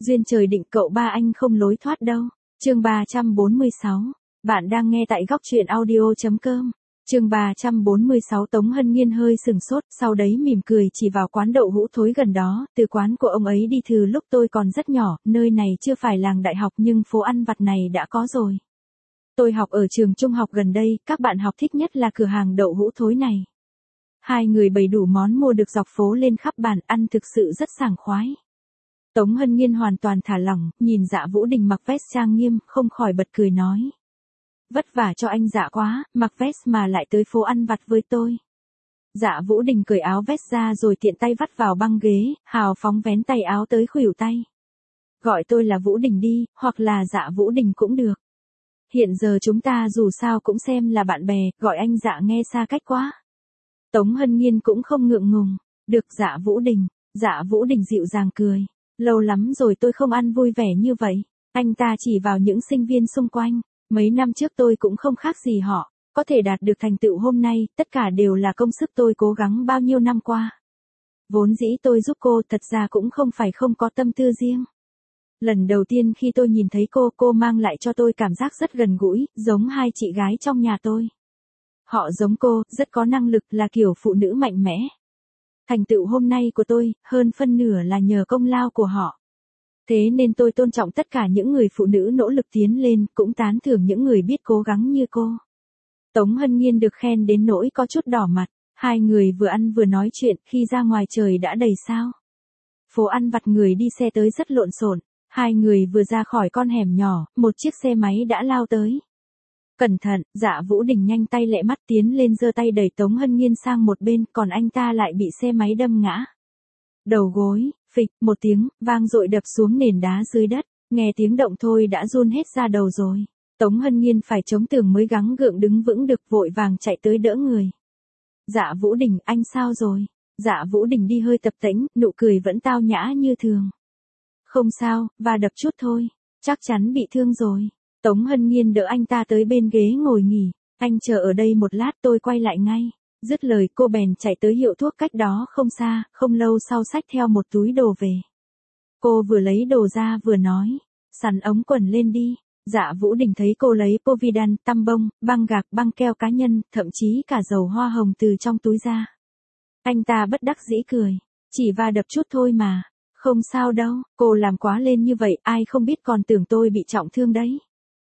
Duyên trời định cậu ba anh không lối thoát đâu. Chương 346. Bạn đang nghe tại góc truyện audio.com. Chương 346. Tống Hân Nhiên hơi sừng sốt, sau đấy mỉm cười chỉ vào quán đậu hũ thối gần đó, từ quán của ông ấy đi từ lúc tôi còn rất nhỏ, nơi này chưa phải làng đại học nhưng phố ăn vặt này đã có rồi. Tôi học ở trường trung học gần đây, các bạn học thích nhất là cửa hàng đậu hũ thối này. Hai người bày đủ món mua được dọc phố lên khắp bàn, ăn thực sự rất sảng khoái. Tống Hân Nhiên hoàn toàn thả lỏng, nhìn Dạ Vũ Đình mặc vest trang nghiêm, không khỏi bật cười nói. Vất vả cho anh Dạ quá, mặc vest mà lại tới phố ăn vặt với tôi. Dạ Vũ Đình cởi áo vest ra rồi tiện tay vắt vào băng ghế, hào phóng vén tay áo tới khuỷu tay. Gọi tôi là Vũ Đình đi, hoặc là Dạ Vũ Đình cũng được. Hiện giờ chúng ta dù sao cũng xem là bạn bè, gọi anh Dạ nghe xa cách quá. Tống Hân Nhiên cũng không ngượng ngùng. Được Dạ Vũ Đình. Dạ Vũ Đình dịu dàng cười. Lâu lắm rồi tôi không ăn vui vẻ như vậy. Anh ta chỉ vào những sinh viên xung quanh. Mấy năm trước tôi cũng không khác gì họ. Có thể đạt được thành tựu hôm nay, tất cả đều là công sức tôi cố gắng bao nhiêu năm qua. Vốn dĩ tôi giúp cô thật ra cũng không phải không có tâm tư riêng. Lần đầu tiên khi tôi nhìn thấy cô mang lại cho tôi cảm giác rất gần gũi, giống hai chị gái trong nhà tôi. Họ giống cô, rất có năng lực, là kiểu phụ nữ mạnh mẽ. Thành tựu hôm nay của tôi, hơn phân nửa là nhờ công lao của họ. Thế nên tôi tôn trọng tất cả những người phụ nữ nỗ lực tiến lên, cũng tán thưởng những người biết cố gắng như cô. Tống Hân Nhiên được khen đến nỗi có chút đỏ mặt, hai người vừa ăn vừa nói chuyện, khi ra ngoài trời đã đầy sao. Phố ăn vặt người đi xe tới rất lộn xộn, hai người vừa ra khỏi con hẻm nhỏ, một chiếc xe máy đã lao tới. Cẩn thận, Dạ Vũ Đình nhanh tay lẹ mắt tiến lên giơ tay đẩy Tống Hân Nhiên sang một bên, còn anh ta lại bị xe máy đâm ngã. Đầu gối, phịch, một tiếng, vang dội đập xuống nền đá dưới đất, nghe tiếng động thôi đã run hết da đầu rồi. Tống Hân Nhiên phải chống tường mới gắng gượng đứng vững được, vội vàng chạy tới đỡ người. Dạ Vũ Đình, anh sao rồi? Dạ Vũ Đình đi hơi tập tễnh, nụ cười vẫn tao nhã như thường. Không sao, và đập chút thôi, chắc chắn bị thương rồi. Tống Hân Nhiên đỡ anh ta tới bên ghế ngồi nghỉ, anh chờ ở đây một lát tôi quay lại ngay. Dứt lời cô bèn chạy tới hiệu thuốc cách đó không xa, không lâu sau xách theo một túi đồ về. Cô vừa lấy đồ ra vừa nói, sắn ống quần lên đi. Dạ Vũ Đình thấy cô lấy Povidone, tăm bông, băng gạc, băng keo cá nhân, thậm chí cả dầu hoa hồng từ trong túi ra. Anh ta bất đắc dĩ cười, chỉ va đập chút thôi mà. Không sao đâu, cô làm quá lên như vậy, ai không biết còn tưởng tôi bị trọng thương đấy.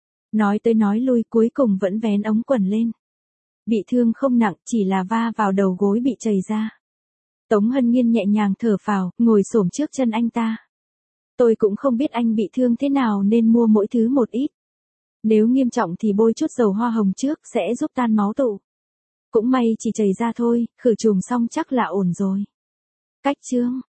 Nói tới nói lui cuối cùng vẫn vén ống quần lên. Bị thương không nặng, chỉ là va vào đầu gối bị chảy ra. Tống Hân Nhiên nhẹ nhàng thở phào, ngồi xổm trước chân anh ta. Tôi cũng không biết anh bị thương thế nào nên mua mỗi thứ một ít. Nếu nghiêm trọng thì bôi chút dầu hoa hồng trước sẽ giúp tan máu tụ. Cũng may chỉ chảy ra thôi, khử trùng xong chắc là ổn rồi. Cách chương.